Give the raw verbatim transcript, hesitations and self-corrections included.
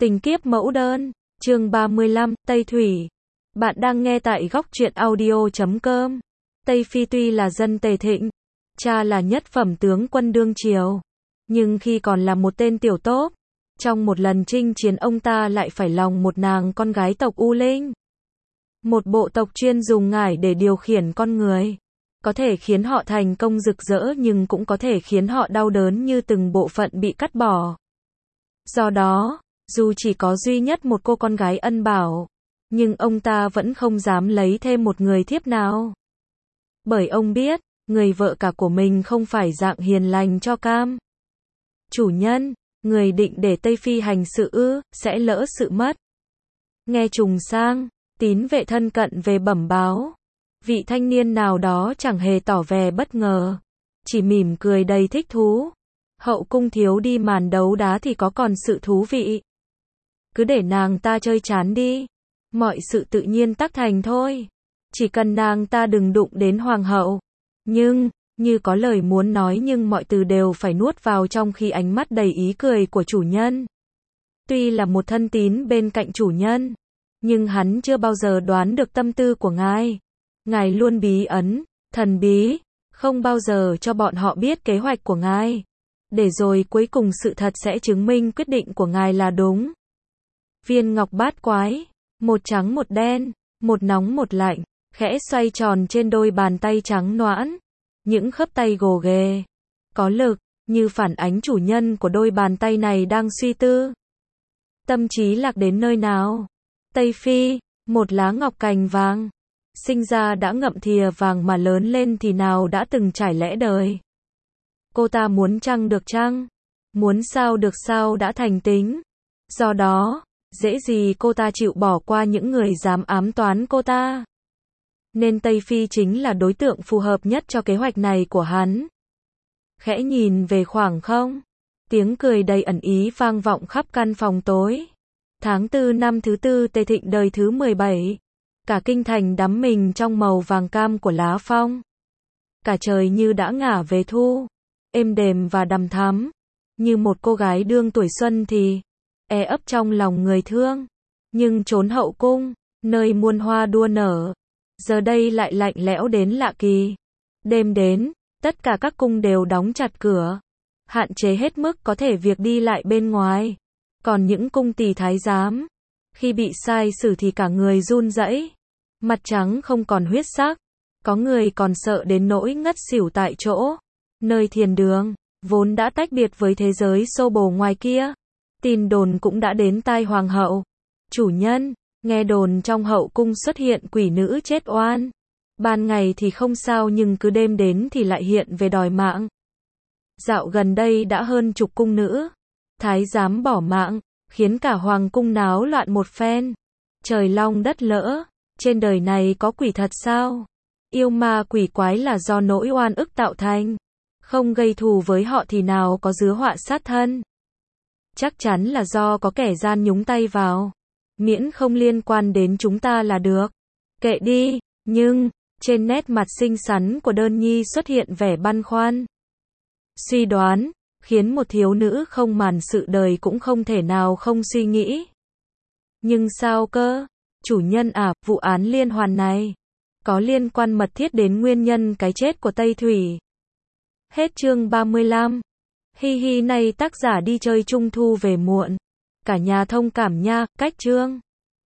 Tình kiếp mẫu đơn, chương ba mươi lăm, Tây Thủy. Bạn đang nghe tại góc truyện audio chấm com. Tây Phi tuy là dân Tề Thịnh, cha là nhất phẩm tướng quân đương triều, nhưng khi còn là một tên tiểu tốp, trong một lần chinh chiến ông ta lại phải lòng một nàng con gái tộc U Linh. Một bộ tộc chuyên dùng ngải để điều khiển con người, có thể khiến họ thành công rực rỡ nhưng cũng có thể khiến họ đau đớn như từng bộ phận bị cắt bỏ. Do đó, dù chỉ có duy nhất một cô con gái ân bảo, nhưng ông ta vẫn không dám lấy thêm một người thiếp nào. Bởi ông biết, người vợ cả của mình không phải dạng hiền lành cho cam. Chủ nhân, người định để Tây Phi hành sự ư, sẽ lỡ sự mất. Nghe trùng sang, tín vệ thân cận về bẩm báo. Vị thanh niên nào đó chẳng hề tỏ vẻ bất ngờ, chỉ mỉm cười đầy thích thú. Hậu cung thiếu đi màn đấu đá thì có còn sự thú vị. Cứ để nàng ta chơi chán đi, mọi sự tự nhiên tác thành thôi. Chỉ cần nàng ta đừng đụng đến hoàng hậu. Nhưng, như có lời muốn nói nhưng mọi từ đều phải nuốt vào trong khi ánh mắt đầy ý cười của chủ nhân. Tuy là một thân tín bên cạnh chủ nhân, nhưng hắn chưa bao giờ đoán được tâm tư của ngài. Ngài luôn bí ẩn, thần bí, không bao giờ cho bọn họ biết kế hoạch của ngài. Để rồi cuối cùng sự thật sẽ chứng minh quyết định của ngài là đúng. Viên ngọc bát quái, một trắng một đen, một nóng một lạnh, khẽ xoay tròn trên đôi bàn tay trắng nõn. Những khớp tay gồ ghề, có lực, như phản ánh chủ nhân của đôi bàn tay này đang suy tư. Tâm trí lạc đến nơi nào? Tây Phi, một lá ngọc cành vàng. Sinh ra đã ngậm thìa vàng mà lớn lên thì nào đã từng trải lẽ đời. Cô ta muốn chăng được chăng, muốn sao được sao đã thành tính. Do đó, dễ gì cô ta chịu bỏ qua những người dám ám toán cô ta. Nên Tây Phi chính là đối tượng phù hợp nhất cho kế hoạch này của hắn. Khẽ nhìn về khoảng không, tiếng cười đầy ẩn ý vang vọng khắp căn phòng tối. Tháng tư năm thứ tư Tây Thịnh đời thứ mười bảy. Cả kinh thành đắm mình trong màu vàng cam của lá phong. Cả trời như đã ngả về thu, êm đềm và đằm thắm. Như một cô gái đương tuổi xuân thì e ấp trong lòng người thương. Nhưng chốn hậu cung, nơi muôn hoa đua nở, giờ đây lại lạnh lẽo đến lạ kỳ. Đêm đến, tất cả các cung đều đóng chặt cửa, hạn chế hết mức có thể việc đi lại bên ngoài. Còn những cung tỳ thái giám, khi bị sai xử thì cả người run rẩy, mặt trắng không còn huyết sắc. Có người còn sợ đến nỗi ngất xỉu tại chỗ. Nơi thiền đường, vốn đã tách biệt với thế giới xô bồ ngoài kia. Tin đồn cũng đã đến tai hoàng hậu. Chủ nhân, nghe đồn trong hậu cung xuất hiện quỷ nữ chết oan. Ban ngày thì không sao nhưng cứ đêm đến thì lại hiện về đòi mạng. Dạo gần đây đã hơn chục cung nữ thái giám bỏ mạng, khiến cả hoàng cung náo loạn một phen. Trời long đất lỡ, trên đời này có quỷ thật sao? Yêu ma quỷ quái là do nỗi oan ức tạo thành. Không gây thù với họ thì nào có dứa họa sát thân. Chắc chắn là do có kẻ gian nhúng tay vào. Miễn không liên quan đến chúng ta là được. Kệ đi, nhưng, trên nét mặt xinh xắn của Đơn Nhi xuất hiện vẻ băn khoăn. Suy đoán, khiến một thiếu nữ không màn sự đời cũng không thể nào không suy nghĩ. Nhưng sao cơ? Chủ nhân à, vụ án liên hoàn này có liên quan mật thiết đến nguyên nhân cái chết của Tây Thủy. Hết chương ba mươi lăm. Hi hi, nay tác giả đi chơi trung thu về muộn. Cả nhà thông cảm nha, cách chương.